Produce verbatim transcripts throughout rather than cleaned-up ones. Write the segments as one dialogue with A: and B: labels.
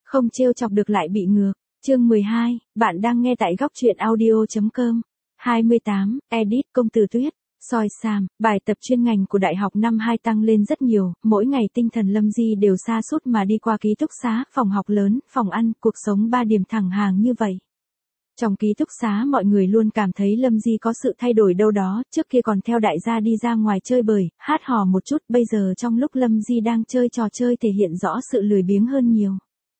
A: Không trêu chọc được lại bị ngược. Chương mười hai, bạn đang nghe tại góc truyện audio chấm com. hai mươi tám, edit công từ tuyết. Soi Sam, bài tập chuyên ngành của đại học năm hai tăng lên rất nhiều, mỗi ngày tinh thần Lâm Di đều sa sút mà đi qua ký túc xá, phòng học lớn, phòng ăn, cuộc sống ba điểm thẳng hàng như vậy. Trong ký túc xá mọi người luôn cảm thấy Lâm Di có sự thay đổi đâu đó, trước kia còn theo đại gia đi ra ngoài chơi bời, hát hò một chút, bây giờ trong lúc Lâm Di đang chơi trò chơi thể hiện rõ sự lười biếng hơn nhiều.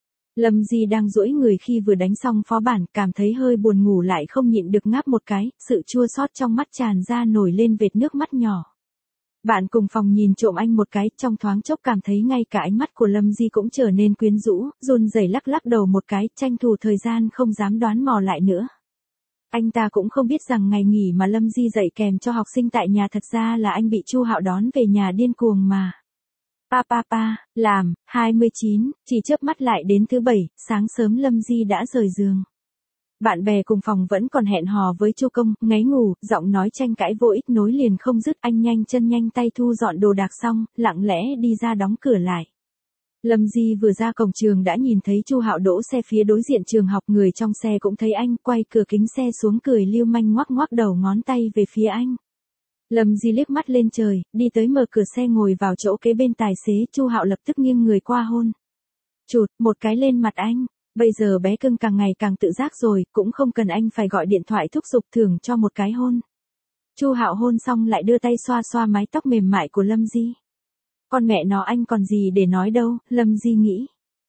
A: Lâm Di đang duỗi người khi vừa đánh xong phó bản, cảm thấy hơi buồn ngủ lại không nhịn được ngáp một cái, sự chua xót trong mắt tràn ra nổi lên vệt nước mắt nhỏ. Bạn cùng phòng nhìn trộm anh một cái, trong thoáng chốc cảm thấy ngay cả ánh mắt của Lâm Di cũng trở nên quyến rũ, run rẩy lắc lắc đầu một cái, tranh thủ thời gian không dám đoán mò lại nữa. Anh ta cũng không biết rằng ngày nghỉ mà Lâm Di dạy kèm cho học sinh tại nhà thật ra là anh bị Chu Hạo đón về nhà điên cuồng mà. Pa pa pa, làm, hai mươi chín, chỉ chớp mắt lại đến thứ bảy, sáng sớm Lâm Di đã rời giường. Bạn bè cùng phòng vẫn còn hẹn hò với Chu Công, ngáy ngủ, giọng nói tranh cãi vô ích nối liền không dứt, anh nhanh chân nhanh tay thu dọn đồ đạc xong, lặng lẽ đi ra đóng cửa lại. Lâm Di vừa ra cổng trường đã nhìn thấy Chu Hạo đỗ xe phía đối diện trường học, người trong xe cũng thấy anh, quay cửa kính xe xuống cười lưu manh ngoắc ngoắc đầu ngón tay về phía anh. Lâm Di liếc mắt lên trời, đi tới mở cửa xe ngồi vào chỗ kế bên tài xế, Chu Hạo lập tức nghiêng người qua hôn. Chụt, một cái lên mặt anh, bây giờ bé cưng càng ngày càng tự giác rồi, cũng không cần anh phải gọi điện thoại thúc giục thưởng cho một cái hôn. Chu Hạo hôn xong lại đưa tay xoa xoa mái tóc mềm mại của Lâm Di. Con mẹ nó anh còn gì để nói đâu, Lâm Di nghĩ.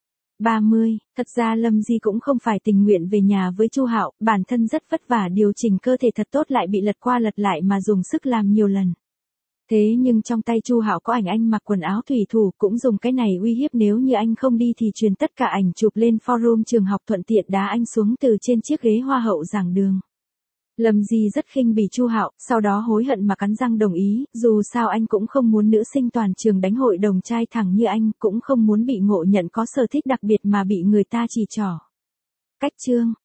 A: ba mươi, thật ra Lâm Di cũng không phải tình nguyện về nhà với Chu Hạo, bản thân rất vất vả điều chỉnh cơ thể thật tốt lại bị lật qua lật lại mà dùng sức làm nhiều lần. Thế nhưng trong tay Chu Hạo có ảnh anh mặc quần áo thủy thủ, cũng dùng cái này uy hiếp nếu như anh không đi thì truyền tất cả ảnh chụp lên forum trường học, thuận tiện đá anh xuống từ trên chiếc ghế hoa hậu giảng đường. Lâm Di rất khinh bỉ Chu Hạo, sau đó hối hận mà cắn răng đồng ý, dù sao anh cũng không muốn nữ sinh toàn trường đánh hội đồng trai thẳng như anh, cũng không muốn bị ngộ nhận có sở thích đặc biệt mà bị người ta chỉ trỏ. Cách chương,